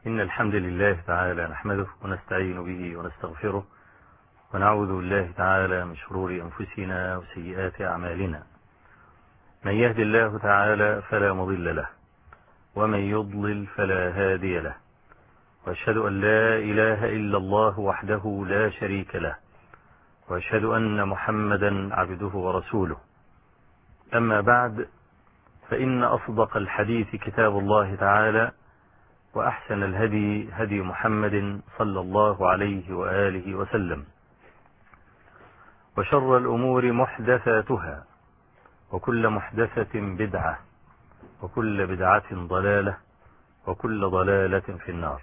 إن الحمد لله تعالى نحمده ونستعين به ونستغفره ونعوذ بالله تعالى من شرور أنفسنا وسيئات أعمالنا. من يهد الله تعالى فلا مضل له ومن يضلل فلا هادي له، وأشهد أن لا إله إلا الله وحده لا شريك له، وأشهد أن محمدا عبده ورسوله. أما بعد، فإن أصدق الحديث كتاب الله تعالى، وأحسن الهدي هدي محمد صلى الله عليه وآله وسلم، وشر الأمور محدثاتها، وكل محدثة بدعة، وكل بدعة ضلالة، وكل ضلالة في النار.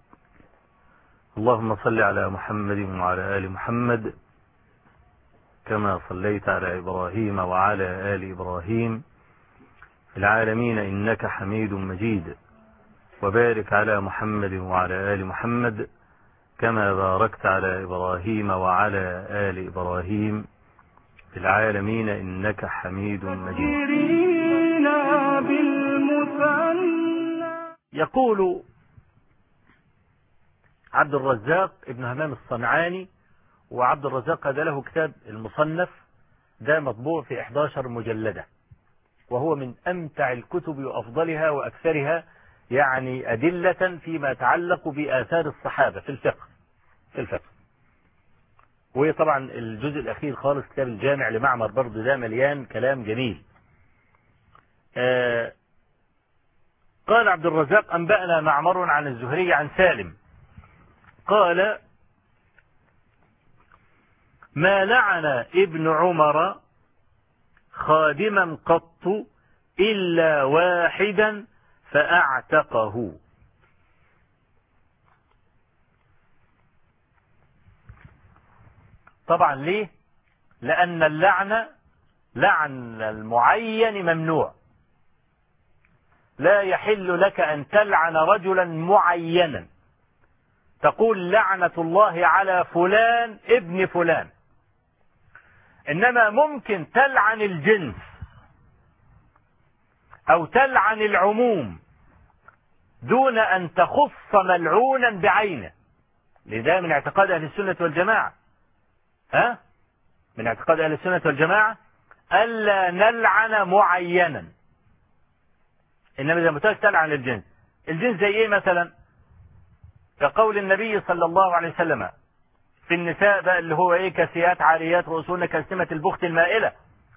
اللهم صل على محمد وعلى آل محمد كما صليت على إبراهيم وعلى آل إبراهيم في العالمين إنك حميد مجيد، وبارك على محمد وعلى آل محمد كما باركت على إبراهيم وعلى آل إبراهيم في العالمين إنك حميد مجيد. يقول عبد الرزاق ابن همام الصنعاني، وعبد الرزاق هذا له كتاب المصنف، ده مطبوع في 11 مجلدة، وهو من أمتع الكتب وأفضلها وأكثرها يعني أدلة فيما يتعلق بآثار الصحابة في الفقه. وهي طبعا الجزء الأخير خالص كتاب الجامع لمعمر برضه، ده مليان كلام جميل. قال عبد الرزاق: أنبأنا معمر عن الزهري عن سالم قال: ما لعن ابن عمر خادما قط إلا واحدا فأعتقه. طبعا ليه؟ لأن اللعنة لعن المعين ممنوع، لا يحل لك أن تلعن رجلا معينا، تقول لعنة الله على فلان ابن فلان، إنما ممكن تلعن الجنس أو تلعن العموم دون أن تخص ملعونا بعينه. لذا من اعتقاد أهل السنة والجماعة، من اعتقاد أهل السنة والجماعة ألا نلعن معينا، إنما إذا متى تلعن الجنس. الجنس زي إيه مثلا؟ كقول النبي صلى الله عليه وسلم في النساء بقى، اللي هو إيه؟ كاسيات عاريات رؤوسهن كأسنمة البخت المائلة.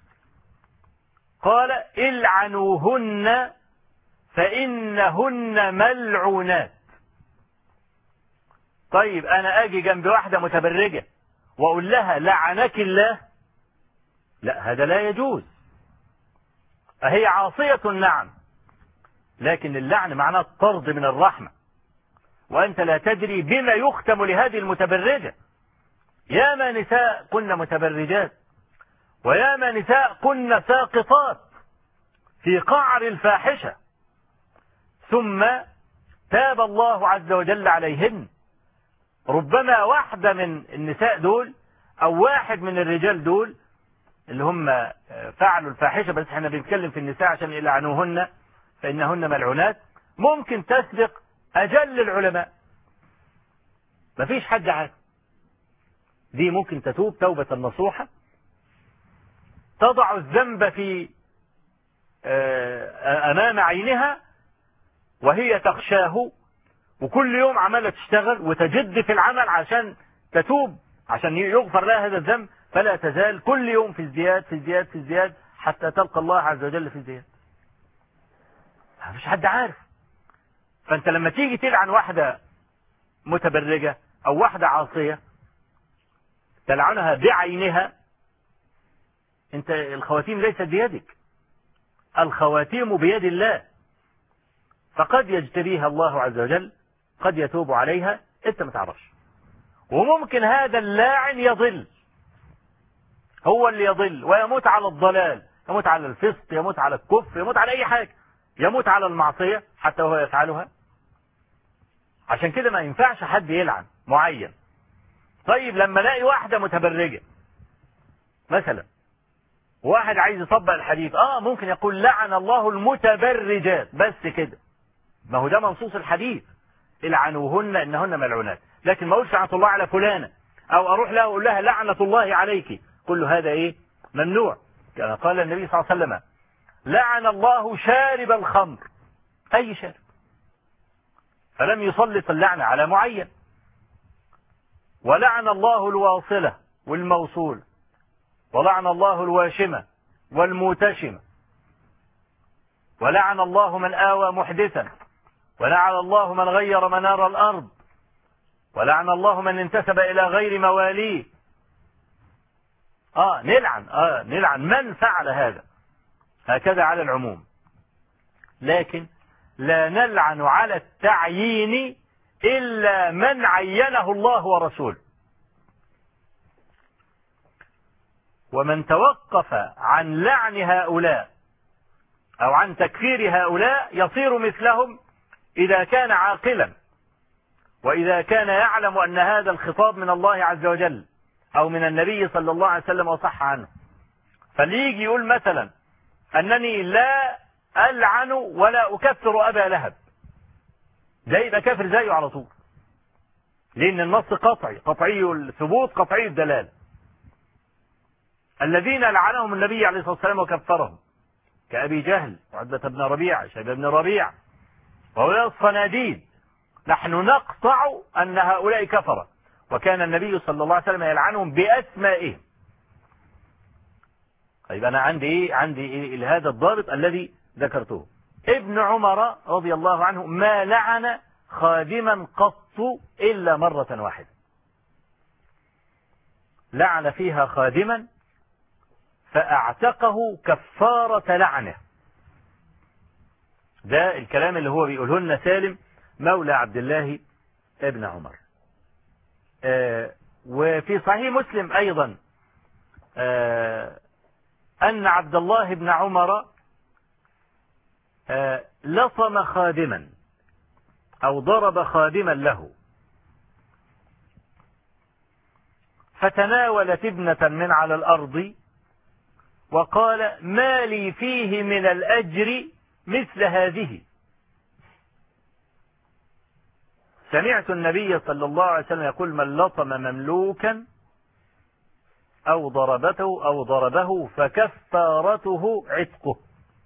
قال: العنوهن فإنهن ملعونات. طيب أنا أجي جنب واحدة متبرجة وأقول لها لعنك الله؟ لا، هذا لا يجوز. هي عاصية نعم، لكن اللعن معناه الطرد من الرحمة، وأنت لا تدري بما يختم لهذه المتبرجة. ياما نساء كن متبرجات، وياما نساء كن ساقطات في قعر الفاحشة، ثم تاب الله عز وجل عليهن. ربما واحدة من النساء دول أو واحد من الرجال دول اللي هم فعلوا الفاحشة، بس احنا بنتكلم في النساء عشان يلعنوهن فإنهن ملعونات، ممكن تسبق أجل العلماء، مفيش حد عارف. دي ممكن تتوب توبة نصوحة، تضع الذنب في أمام عينها وهي تخشاه، وكل يوم عمالة تشتغل وتجد في العمل عشان تتوب، عشان يغفر لها هذا الذنب، فلا تزال كل يوم في ازدياد في ازدياد في ازدياد حتى تلقى الله عز وجل في ازدياد. مفيش حد عارف. فأنت لما تيجي تلعن واحدة متبرجة أو واحدة عاصية تلعنها بعينها، أنت الخواتيم ليست بيدك، الخواتيم بيد الله، فقد يجتبيها الله عز وجل، قد يتوب عليها، أنت ما تعرفش. وممكن هذا اللاعن يضل، هو اللي يضل ويموت على الضلال، يموت على الفسق، يموت على الكفر، يموت على أي حاجة، يموت على المعصية حتى وهو يفعلها. عشان كده ما ينفعش حد يلعن معين. طيب لما الاقي واحدة متبرجة مثلا، واحد عايز يطبق الحديث، ممكن يقول لعن الله المتبرجات، بس كده، ما هو ده منصوص الحديث، العنوهن إنهن ملعونات، لكن ما أقولش لعنة الله على فلانة، أو أروح لها أقول لها لعنة الله عليك، كل هذا إيه؟ ممنوع. كما قال النبي صلى الله عليه وسلم: لعن الله شارب الخمر، أي شارب، فلم يسلط اللعنة على معين. ولعن الله الواصلة والموصول، ولعن الله الواشمة والموتشمة، ولعن الله من آوى محدثا، ولعن الله من غير منار الأرض، ولعن الله من انتسب إلى غير مواليه. نلعن من فعل هذا، هكذا على العموم. لكن لا نلعن على التعيين إلا من عينه الله ورسوله. ومن توقف عن لعن هؤلاء أو عن تكفير هؤلاء يصير مثلهم إذا كان عاقلا، وإذا كان يعلم أن هذا الخطاب من الله عز وجل أو من النبي صلى الله عليه وسلم وصح عنه. فليجي يقول مثلا أنني لا ألعن ولا أكفر أبا لهب، ده يبقى كافر زيه على طول، لأن النص قطعي الثبوت قطعي الدلالة. الذين لعنهم النبي عليه الصلاة والسلام وكفرهم كأبي جهل وعتبة بن ربيعة شيبة بن ربيعة وهؤلاء الصناديد، نحن نقطع أن هؤلاء كفرة، وكان النبي صلى الله عليه وسلم يلعنهم بأسمائهم. طيب أنا عندي هذا الضابط الذي ذكرته. ابن عمر رضي الله عنه ما لعن خادما قط إلا مرة واحدة، لعن فيها خادما فأعتقه كفارة لعنه. ده الكلام اللي هو بيقوله لنا سالم مولى عبد الله ابن عمر. وفي صحيح مسلم أيضا أن عبد الله بن عمر لطم خادما أو ضرب خادما له، فتناولت ابنة من على الأرض وقال: ما لي فيه من الأجر مثل هذه. سمعت النبي صلى الله عليه وسلم يقول: من لطم مملوكا أو ضربه فكفارته عتقه.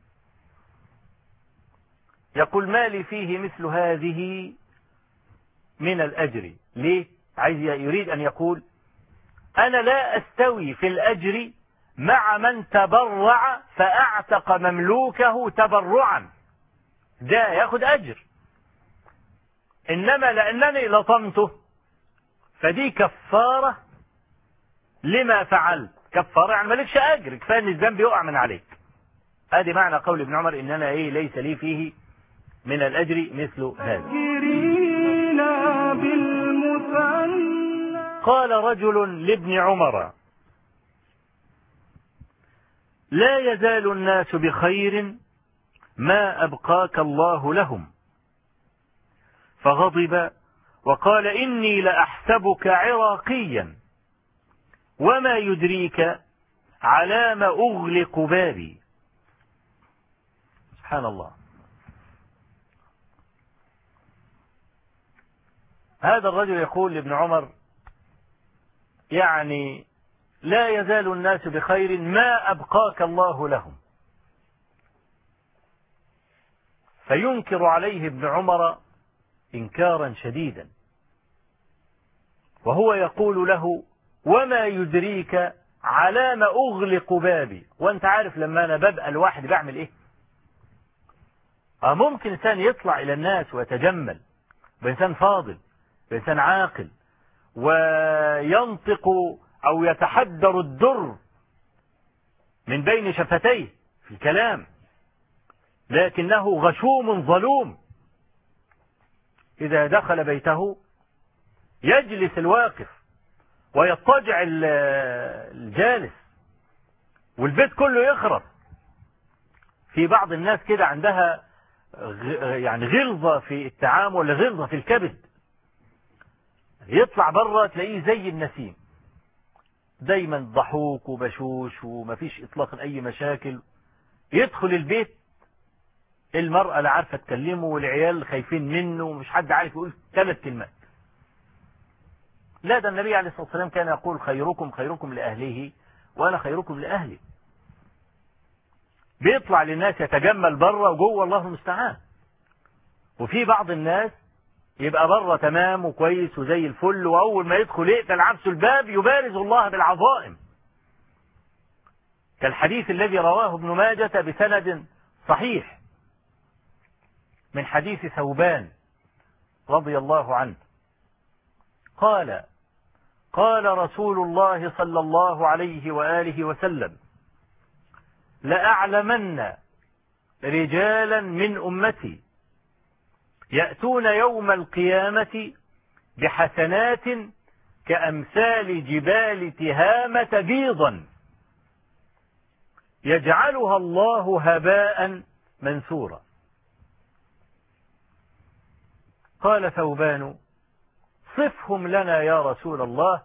يقول: ما لي فيه مثل هذه من الأجر. ليه؟ يريد أن يقول: أنا لا أستوي في الأجر مع من تبرع فأعتق مملوكه تبرعا، ده ياخد أجر، إنما لأنني لطمته فدي كفارة لما فعلت. كفارة يعني مالكش أجر، كفاية أن الذنب يقع من عليك. هذه معنى قول ابن عمر: إننا ليس لي فيه من الأجر مثل هذا. قال رجل لابن عمر: لا يزال الناس بخير ما أبقاك الله لهم. فغضب وقال: إني لأحسبك عراقيا، وما يدريك على ما أغلق بابي. سبحان الله. هذا الرجل يقول لابن عمر: يعني لا يزال الناس بخير ما أبقاك الله لهم. فينكر عليه ابن عمر إنكارا شديدا، وهو يقول له: وما يدريك على ما أغلق بابي. وانت عارف لما أنا ببقى الواحد بعمل إيه؟ ممكن إنسان يطلع إلى الناس ويتجمل، بإنسان فاضل، بإنسان عاقل، وينطق أو يتحدر الدر من بين شفتيه في الكلام، لكنه غشوم ظلوم. إذا دخل بيته يجلس الواقف ويضطجع الجالس، والبيت كله يخرب. في بعض الناس كده عندها يعني غلظة في التعامل، غلظة في الكبد، يطلع بره تلاقيه زي النسيم، دايما ضحوك وبشوش ومفيش إطلاقا أي مشاكل. يدخل البيت المرأة لا عارفة تكلمه والعيال خايفين منه ومش حد عارف يقول 3 كلمات. لا، ده النبي عليه الصلاة والسلام كان يقول خيركم خيركم لأهله وأنا خيركم لأهلي. بيطلع للناس يتجمل بره وجوه الله المستعان. وفي بعض الناس يبقى بره تمام وكويس وزي الفل، وأول ما يدخل يقفل عبس الباب يبارز الله بالعظائم، كالحديث الذي رواه ابن ماجة بسند صحيح من حديث ثوبان رضي الله عنه قال: قال رسول الله صلى الله عليه وآله وسلم: لأعلمن رجالا من أمتي يأتون يوم القيامة بحسنات كأمثال جبال تهامة بيضا يجعلها الله هباء منثورا. قال ثوبان: صفهم لنا يا رسول الله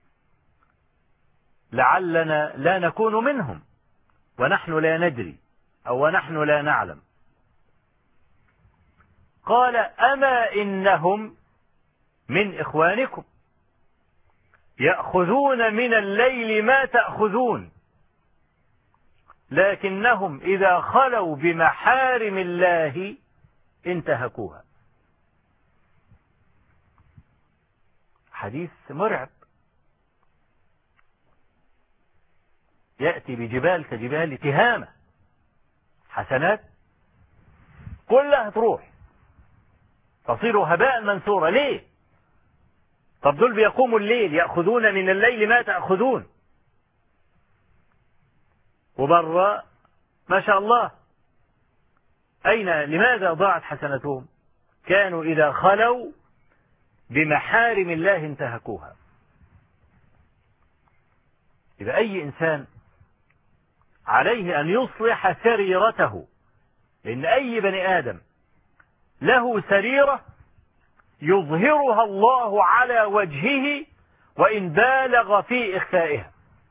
لعلنا لا نكون منهم ونحن لا ندري أو ونحن لا نعلم. قال: أما إنهم من إخوانكم يأخذون من الليل ما تأخذون، لكنهم إذا خلوا بمحارم الله انتهكوها. حديث مرعب. يأتي بجبال كجبال تهامة، حسنات كلها تروح تصير هباء منثورا. ليه؟ طب دول بيقوموا الليل، يأخذون من الليل ما تأخذون، وبره ما شاء الله لماذا ضاعت حسنتهم؟ كانوا إذا خلوا بمحارم الله انتهكوها. إذا أي إنسان عليه أن يصلح سريرته، لأن أي بني آدم له سريرة يظهرها الله على وجهه وإن بالغ في إخفائها.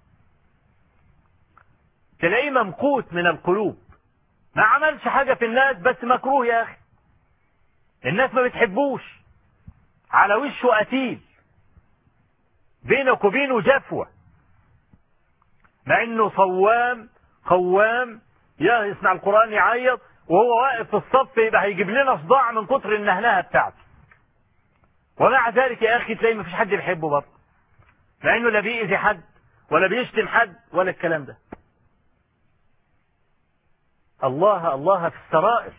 تلاقيه ممقوت من القلوب، ما عملش حاجة في الناس بس مكروه يا أخي، الناس ما بتحبوش، على وشه قتيل، بينك وبينه جفوة، مع انه صوام قوام يسمع القرآن يعيط، وهو واقف في الصف يبقى هيجيب لنا صداع من كتر النهنهة بتاعته. ومع ذلك يا أخي تلاقي ما فيش حد بيحبه برضه، مع انه لا بيأذي حد ولا بيشتم حد ولا الكلام ده. الله في السرائر.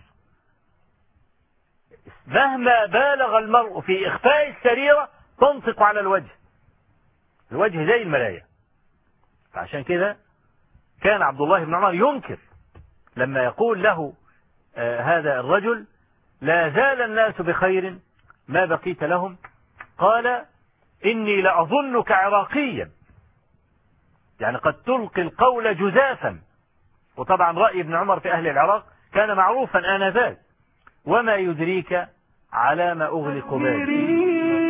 مهما بالغ المرء في إخفاء السريرة تنطق على الوجه زي المراية. فعشان كده كان عبد الله بن عمر ينكر لما يقول له هذا الرجل: لا زال الناس بخير ما بقيت لهم. قال: إني لأظنك عراقيا، يعني قد تلقي القول جزافا. وطبعا رأي ابن عمر في أهل العراق كان معروفا آنذاك. وما يدريك على ما أغلق بالي.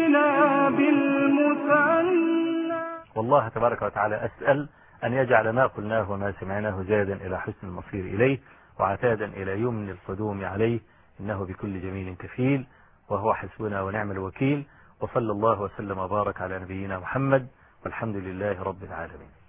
والله تبارك وتعالى أسأل أن يجعل ما قلناه وما سمعناه زادا إلى حسن المصير إليه وعتادا إلى يمن القدوم عليه، إنه بكل جميل كفيل وهو حسبنا ونعم الوكيل. وصلى الله وسلم وبارك على نبينا محمد، والحمد لله رب العالمين.